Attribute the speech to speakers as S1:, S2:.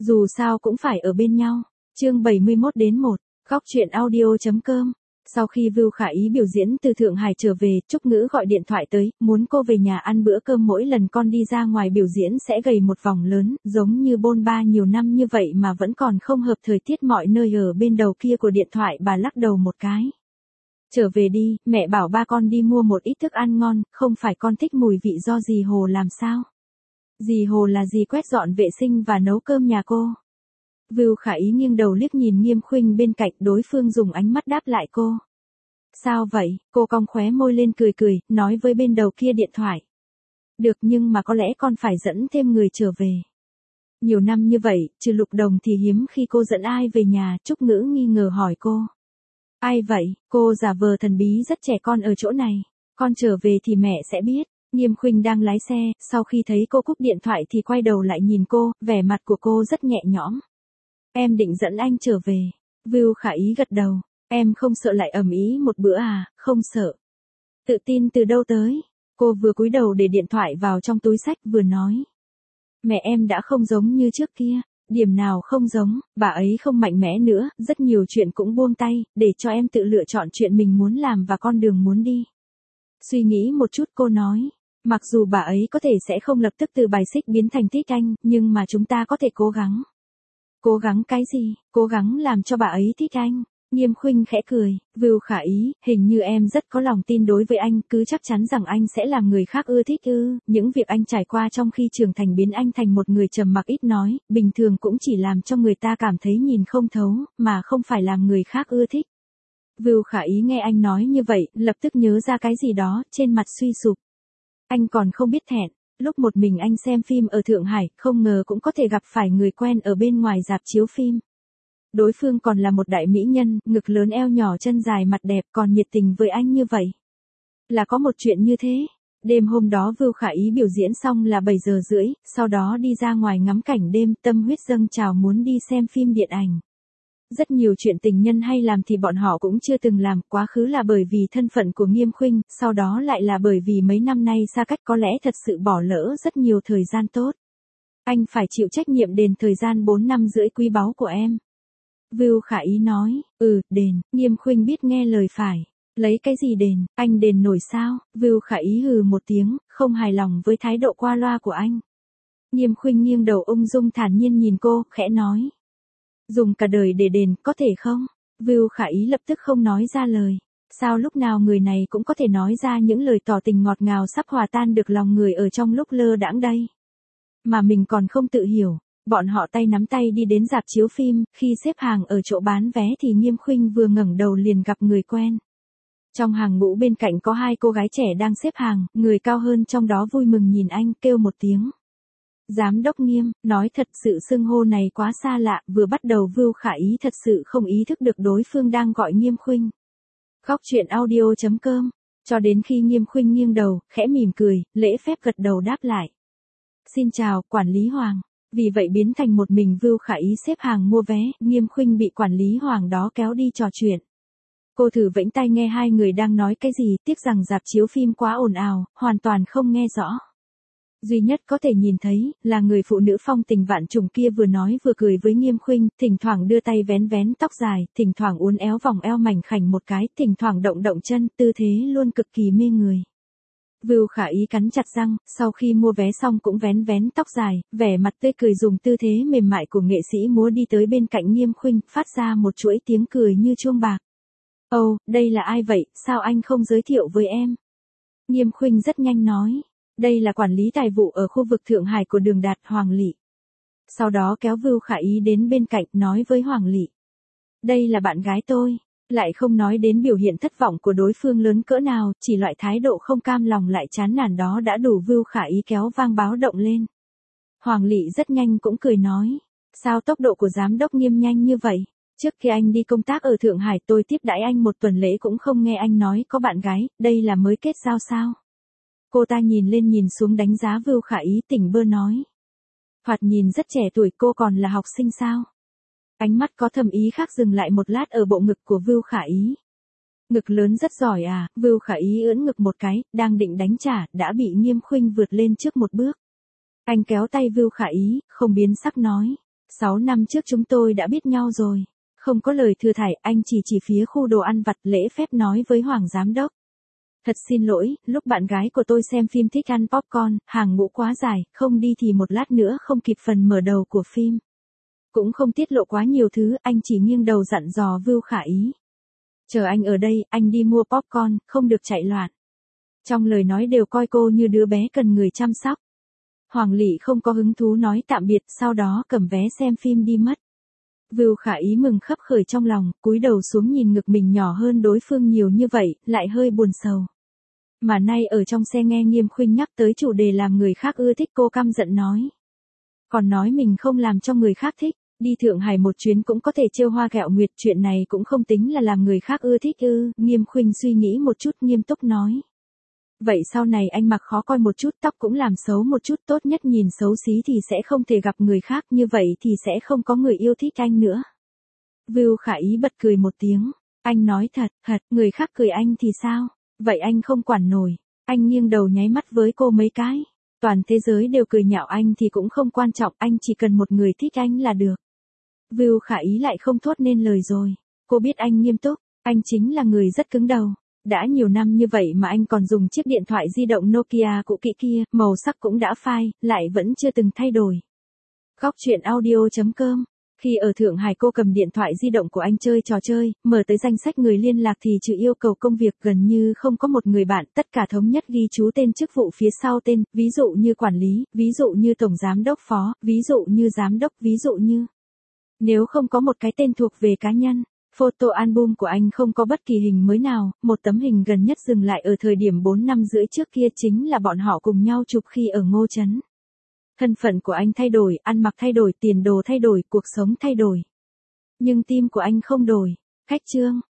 S1: Dù sao cũng phải ở bên nhau. Chương 71-1, Góc truyện audio.com. Sau khi Vưu Khả Ý biểu diễn từ Thượng Hải trở về, Trúc Ngữ gọi điện thoại tới, muốn cô về nhà ăn bữa cơm, mỗi lần con đi ra ngoài biểu diễn sẽ gầy một vòng lớn, giống như bôn ba nhiều năm như vậy mà vẫn còn không hợp thời tiết. Mọi nơi ở bên đầu kia của điện thoại bà lắc đầu một cái. Trở về đi, mẹ bảo ba con đi mua một ít thức ăn ngon, không phải con thích mùi vị do dì Hồ làm sao? Dì Hồ là dì quét dọn vệ sinh và nấu cơm nhà cô. Vưu Khả Ý nghiêng đầu liếc nhìn Nghiêm Khuynh bên cạnh, đối phương dùng ánh mắt đáp lại cô. Sao vậy? Cô cong khóe môi lên cười cười, nói với bên đầu kia điện thoại. Được, nhưng mà có lẽ con phải dẫn thêm người trở về. Nhiều năm như vậy, trừ Lục Đồng thì hiếm khi cô dẫn ai về nhà. Trúc Ngữ nghi ngờ hỏi cô. Ai vậy? Cô giả vờ thần bí, rất trẻ con ở chỗ này. Con trở về thì mẹ sẽ biết. Nghiêm Khuynh đang lái xe, sau khi thấy cô cúp điện thoại thì quay đầu lại nhìn cô, vẻ mặt của cô rất nhẹ nhõm. Em định dẫn anh trở về. Vưu Khả Ý gật đầu. Em không sợ lại ầm ĩ một bữa à? Không sợ. Tự tin từ đâu tới? Cô vừa cúi đầu để điện thoại vào trong túi xách vừa nói. Mẹ em đã không giống như trước kia. Điểm nào không giống? Bà ấy không mạnh mẽ nữa, rất nhiều chuyện cũng buông tay, để cho em tự lựa chọn chuyện mình muốn làm và con đường muốn đi. Suy nghĩ một chút cô nói. Mặc dù bà ấy có thể sẽ không lập tức từ bài xích biến thành thích anh, nhưng mà chúng ta có thể cố gắng. Cố gắng cái gì? Cố gắng làm cho bà ấy thích anh. Nghiêm Khuynh khẽ cười. Vưu Khả Ý, hình như em rất có lòng tin đối với anh, cứ chắc chắn rằng anh sẽ làm người khác ưa thích ư? Những việc anh trải qua trong khi trưởng thành biến anh thành một người trầm mặc ít nói, bình thường cũng chỉ làm cho người ta cảm thấy nhìn không thấu, mà không phải làm người khác ưa thích. Vưu Khả Ý nghe anh nói như vậy, lập tức nhớ ra cái gì đó, trên mặt suy sụp. Anh còn không biết thẹn. Lúc một mình anh xem phim ở Thượng Hải, không ngờ cũng có thể gặp phải người quen ở bên ngoài rạp chiếu phim. Đối phương còn là một đại mỹ nhân, ngực lớn eo nhỏ chân dài mặt đẹp, còn nhiệt tình với anh như vậy. Là có một chuyện như thế. Đêm hôm đó Vưu Khả Ý biểu diễn xong là 7 giờ rưỡi, sau đó đi ra ngoài ngắm cảnh đêm, tâm huyết dâng trào muốn đi xem phim điện ảnh. Rất nhiều chuyện tình nhân hay làm thì bọn họ cũng chưa từng làm, quá khứ là bởi vì thân phận của Nghiêm Khuynh, sau đó lại là bởi vì mấy năm nay xa cách có lẽ thật sự bỏ lỡ rất nhiều thời gian tốt. Anh phải chịu trách nhiệm đền thời gian 4 năm rưỡi quý báu của em. Vưu Khả Ý nói, đền. Nghiêm Khuynh biết nghe lời phải. Lấy cái gì đền? Anh đền nổi sao? Vưu Khả Ý hừ một tiếng, không hài lòng với thái độ qua loa của anh. Nghiêm Khuynh nghiêng đầu ung dung thản nhiên nhìn cô, khẽ nói. Dùng cả đời để đền, có thể không? Vưu Khả Ý lập tức không nói ra lời. Sao lúc nào người này cũng có thể nói ra những lời tỏ tình ngọt ngào sắp hòa tan được lòng người ở trong lúc lơ đãng đây? Mà mình còn không tự hiểu. Bọn họ tay nắm tay đi đến rạp chiếu phim, khi xếp hàng ở chỗ bán vé thì Nghiêm Khuynh vừa ngẩng đầu liền gặp người quen. Trong hàng ngũ bên cạnh có 2 cô gái trẻ đang xếp hàng, người cao hơn trong đó vui mừng nhìn anh, kêu một tiếng. Giám đốc Nghiêm, nói thật sự xưng hô này quá xa lạ, vừa bắt đầu Vưu Khả Ý thật sự không ý thức được đối phương đang gọi Nghiêm Khuynh. Góc truyện audio.com, cho đến khi Nghiêm Khuynh nghiêng đầu, khẽ mỉm cười, lễ phép gật đầu đáp lại. Xin chào, quản lý Hoàng. Vì vậy biến thành một mình Vưu Khả Ý xếp hàng mua vé, Nghiêm Khuynh bị quản lý Hoàng đó kéo đi trò chuyện. Cô thử vẫy tai nghe hai người đang nói cái gì, tiếc rằng rạp chiếu phim quá ồn ào, hoàn toàn không nghe rõ. Duy nhất có thể nhìn thấy, là người phụ nữ phong tình vạn trùng kia vừa nói vừa cười với Nghiêm Khuynh, thỉnh thoảng đưa tay vén vén tóc dài, thỉnh thoảng uốn éo vòng eo mảnh khảnh một cái, thỉnh thoảng động động chân, tư thế luôn cực kỳ mê người. Vưu Khả Ý cắn chặt răng, sau khi mua vé xong cũng vén vén tóc dài, vẻ mặt tươi cười dùng tư thế mềm mại của nghệ sĩ múa đi tới bên cạnh Nghiêm Khuynh, phát ra một chuỗi tiếng cười như chuông bạc. Ồ, đây là ai vậy, sao anh không giới thiệu với em? Nghiêm Khuynh rất nhanh nói. Đây là quản lý tài vụ ở khu vực Thượng Hải của Đường Đạt, Hoàng Lị. Sau đó kéo Vưu Khả Ý đến bên cạnh, nói với Hoàng Lị. Đây là bạn gái tôi. Lại không nói đến biểu hiện thất vọng của đối phương lớn cỡ nào, chỉ loại thái độ không cam lòng lại chán nản đó đã đủ Vưu Khả Ý kéo vang báo động lên. Hoàng Lị rất nhanh cũng cười nói. Sao tốc độ của giám đốc Nghiêm nhanh như vậy? Trước khi anh đi công tác ở Thượng Hải tôi tiếp đãi anh một tuần lễ cũng không nghe anh nói có bạn gái, đây là mới kết giao sao? Cô ta nhìn lên nhìn xuống đánh giá Vưu Khả Ý, tỉnh bơ nói. Thoạt nhìn rất trẻ tuổi, cô còn là học sinh sao? Ánh mắt có thầm ý khác dừng lại một lát ở bộ ngực của Vưu Khả Ý. Ngực lớn rất giỏi à? Vưu Khả Ý ưỡn ngực một cái, đang định đánh trả, đã bị Nghiêm Khuynh vượt lên trước một bước. Anh kéo tay Vưu Khả Ý, không biến sắc nói. 6 năm trước chúng tôi đã biết nhau rồi. Không có lời thừa thải, anh chỉ phía khu đồ ăn vặt lễ phép nói với Hoàng giám đốc. Thật xin lỗi, lúc bạn gái của tôi xem phim thích ăn popcorn, hàng ngũ quá dài, không đi thì một lát nữa không kịp phần mở đầu của phim. Cũng không tiết lộ quá nhiều thứ, anh chỉ nghiêng đầu dặn dò Vưu Khả Ý. Chờ anh ở đây, anh đi mua popcorn, không được chạy loạn. Trong lời nói đều coi cô như đứa bé cần người chăm sóc. Hoàng Lị không có hứng thú nói tạm biệt, sau đó cầm vé xem phim đi mất. Vưu Khả Ý mừng khấp khởi trong lòng, cúi đầu xuống nhìn ngực mình nhỏ hơn đối phương nhiều như vậy, lại hơi buồn sầu. Mà nay ở trong xe nghe Nghiêm Khuynh nhắc tới chủ đề làm người khác ưa thích, cô căm giận nói. Còn nói mình không làm cho người khác thích, đi Thượng Hải một chuyến cũng có thể trêu hoa ghẹo nguyệt, chuyện này cũng không tính là làm người khác ưa thích ư. Nghiêm Khuynh suy nghĩ một chút nghiêm túc nói. Vậy sau này anh mặc khó coi một chút, tóc cũng làm xấu một chút, tốt nhất nhìn xấu xí thì sẽ không thể gặp người khác, như vậy thì sẽ không có người yêu thích anh nữa. Vưu Khả Ý bật cười một tiếng. Anh nói thật, người khác cười anh thì sao? Vậy anh không quản nổi. Anh nghiêng đầu nháy mắt với cô mấy cái. Toàn thế giới đều cười nhạo anh thì cũng không quan trọng, anh chỉ cần một người thích anh là được. Vưu Khả Ý lại không thốt nên lời rồi. Cô biết anh nghiêm túc, anh chính là người rất cứng đầu. Đã nhiều năm như vậy mà anh còn dùng chiếc điện thoại di động Nokia cũ kỹ kia, màu sắc cũng đã phai, lại vẫn chưa từng thay đổi. Góc truyện audio.com. Khi ở Thượng Hải cô cầm điện thoại di động của anh chơi trò chơi, mở tới danh sách người liên lạc thì trừ yêu cầu công việc gần như không có một người bạn, tất cả thống nhất ghi chú tên chức vụ phía sau tên, ví dụ như quản lý, ví dụ như tổng giám đốc phó, ví dụ như giám đốc, ví dụ như. Nếu không có một cái tên thuộc về cá nhân. Photo album của anh không có bất kỳ hình mới nào, một tấm hình gần nhất dừng lại ở thời điểm 4 năm rưỡi trước kia chính là bọn họ cùng nhau chụp khi ở Ngô Trấn. Thân phận của anh thay đổi, ăn mặc thay đổi, tiền đồ thay đổi, cuộc sống thay đổi. Nhưng tim của anh không đổi. Khách trương,